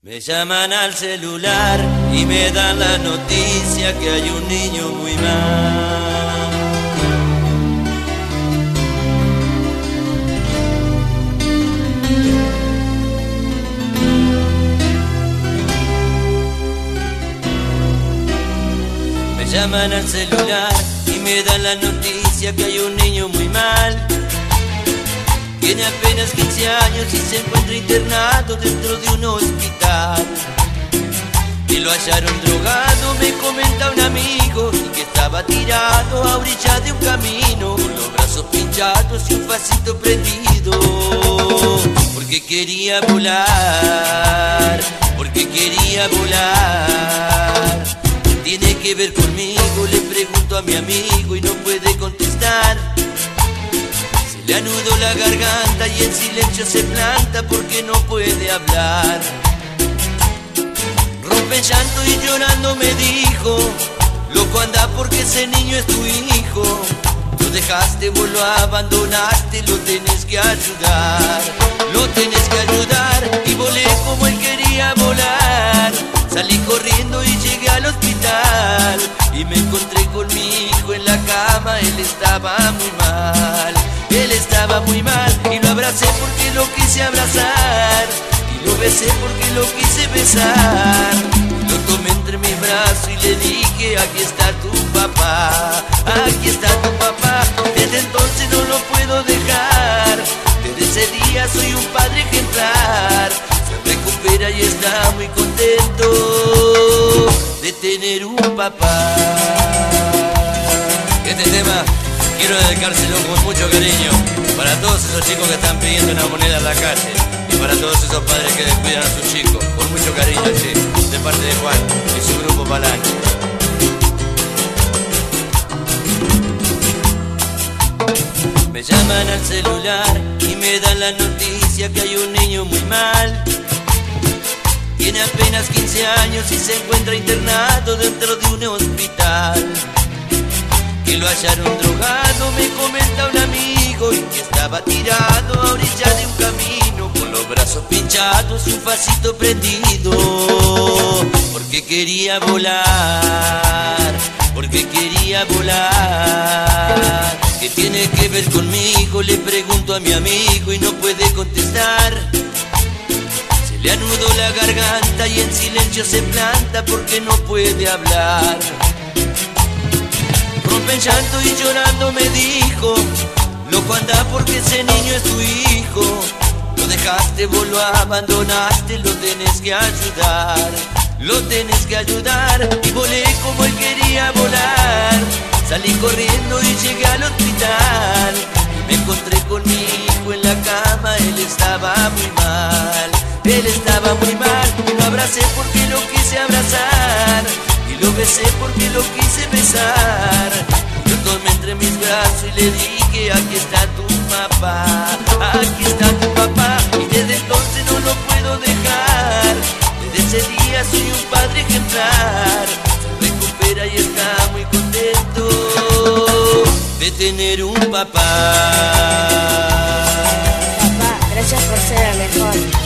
Me llaman al celular y me dan la noticia que hay un niño muy mal. Me llaman al celular y me dan la noticia que hay un niño muy mal. Tiene apenas 15 años y se encuentra internado dentro de un hospital. Y lo hallaron drogado, me comenta un amigo, y que estaba tirado a orilla de un camino, con los brazos pinchados y un facito prendido. Porque quería volar, porque quería volar. Tiene que ver conmigo, le pregunto a mi amigo y no puede contestar. Le anudo la garganta y en silencio se planta porque no puede hablar. Rompe en llanto y llorando me dijo: loco, anda porque ese niño es tu hijo. Lo dejaste, vos lo abandonaste, lo tenés que ayudar. Lo tenés que ayudar. Y volé como él quería volar. Salí corriendo y llegué al hospital. Y me encontré con mi hijo en la cama, él estaba muy mal. Él estaba muy mal y lo abracé porque lo quise abrazar. Y lo besé porque lo quise besar. Lo tomé entre mis brazos y le dije: aquí está tu papá, aquí está tu papá. Desde entonces no lo puedo dejar. Desde ese día soy un padre ejemplar. Se recupera y está muy contento de tener un papá. Este tema quiero dedicárselo con mucho cariño para todos esos chicos que están pidiendo una moneda en la calle y para todos esos padres que descuidan a sus chicos. Con mucho cariño, sí, de parte de Juan y su grupo Palanca. Me llaman al celular y me dan la noticia que hay un niño muy mal. Tiene apenas 15 años y se encuentra internado dentro de un hospital. Que lo hallaron drogado, me comenta un amigo, y que estaba tirado a orilla de un camino, con los brazos pinchados y un facito prendido. Porque quería volar, porque quería volar. ¿Qué tiene que ver conmigo? Le pregunto a mi amigo y no puede contestar. Se le anudó la garganta y en silencio se planta porque no puede hablar. Rompe en llanto y llorando me dijo: loco, anda porque ese niño es tu hijo. Lo dejaste, vos lo abandonaste, lo tenés que ayudar. Lo tenés que ayudar. Y volé como él quería volar. Salí corriendo y llegué al hospital. Y me encontré con mi hijo en la cama, él estaba muy mal. Él estaba muy mal y lo abracé porque lo quise abrazar. Y lo besé porque lo quise besar. Lo tomé entre mis brazos y le dije: aquí está tu papá, aquí está tu papá. Y desde entonces no lo puedo dejar. Desde ese día soy un padre ejemplar. Se recupera y está muy contento de tener un papá. Papá, gracias por ser el mejor.